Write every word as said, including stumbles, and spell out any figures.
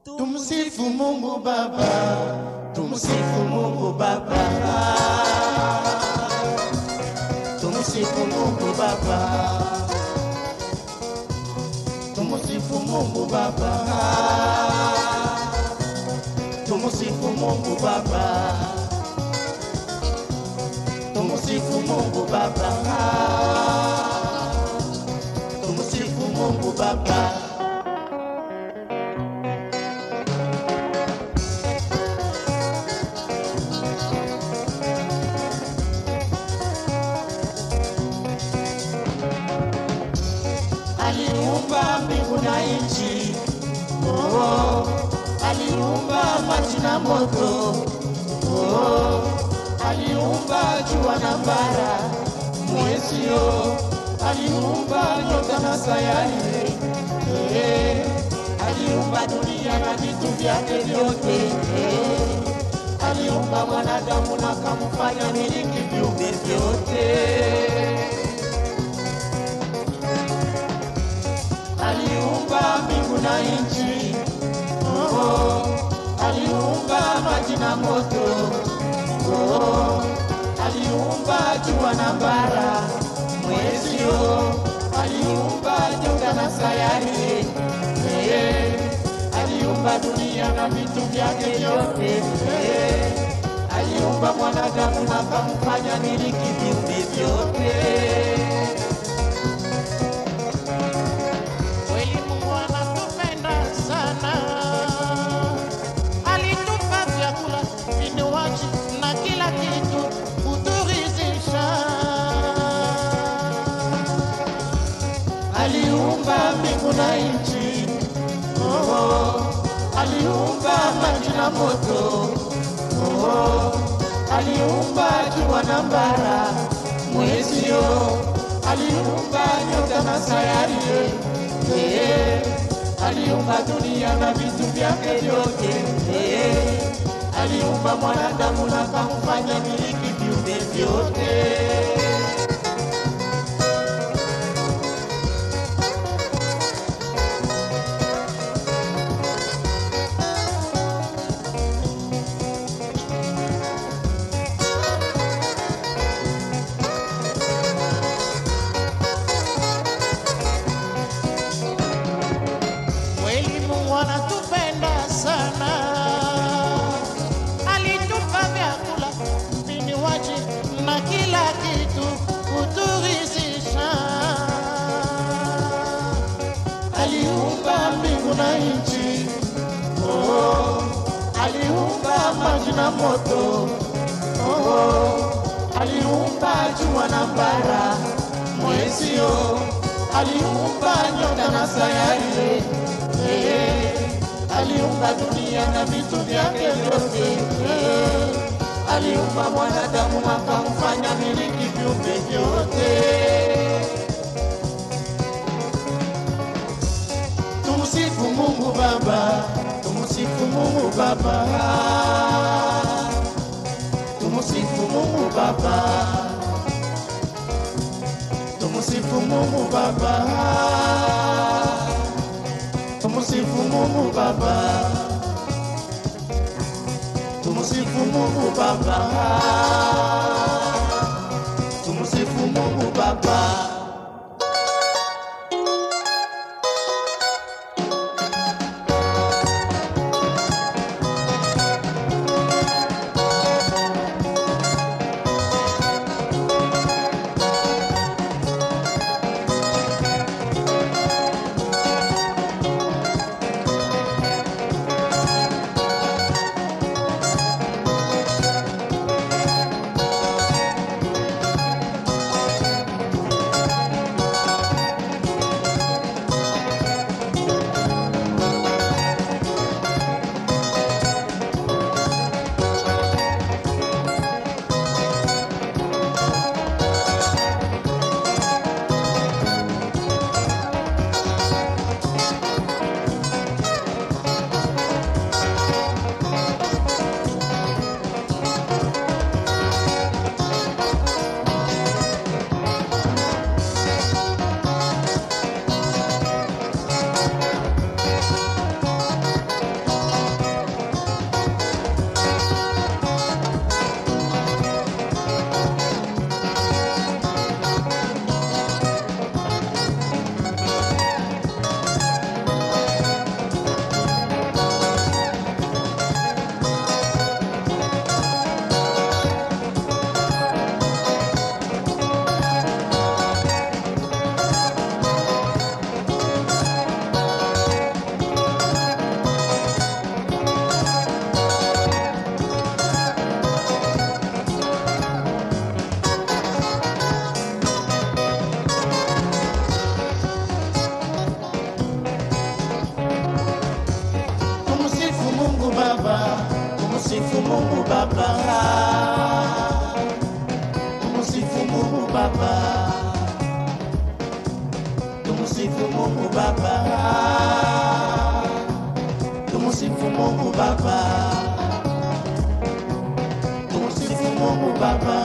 Tumsifu Mungu Baba, tumsifu Mungu Baba, tumsifu Mungu Baba, tumsifu Mungu Baba, tumsifu Mungu Baba, tumsifu Mungu Baba, tumsifu Mungu Baba. Aliumba mbingu na nchi, oh, aliumba maji na moto, oh, aliumba jua na bara, mwezi, oh, aliumba nyota na sayari, eh, aliumba dunia na vitu vyake vyote, eh, aliumba mwanadamu na kumfanya miliki viumbe vyote. Aliumba mbingu na nchi, oh, aliumba maji na moto, oh, aliumba jua na bara, mwezi, oh, aliumba nyota na sayari, eh, aliumba dunia na vitu vyake vyote, eh, aliumba mwanadamu na kumfanya miliki viumbe vyote. Aliumba mbingu na nchi, oh, aliumba maji na moto, oh, aliumba jua na bara, mwezi, oh, aliumba nyota na sayari, eh, aliumba dunia na vitu vyake vyote, eh, aliumba mwanadamu na kumfanya miliki viumbe vyote. Anatupenda sana, alitupa vyakula, vinywaji na kila kitu kuturizisha. Aliumba mbingu na nchi, oh, aliumba maji na moto, oh, aliumba jua na bara, mwezi, oh, aliumba nyota na sayari, eh, aliumba dunia na vitu vyake vyote, eh, aliumba mwanadamu akamfanya miliki viumbe vyote. Tumsifu Mungu Baba, tumsifu Mungu Baba, tumsifu Mungu Baba, tumsifu Mungu Baba, tumsifu Mungu Baba, tumsifu Mungu Baba, tumsifu Mungu Baba. Baba, tumusifu Mungu Baba, tumusifu Mungu Baba, tumusifu Mungu Baba, tumusifu Mungu Baba.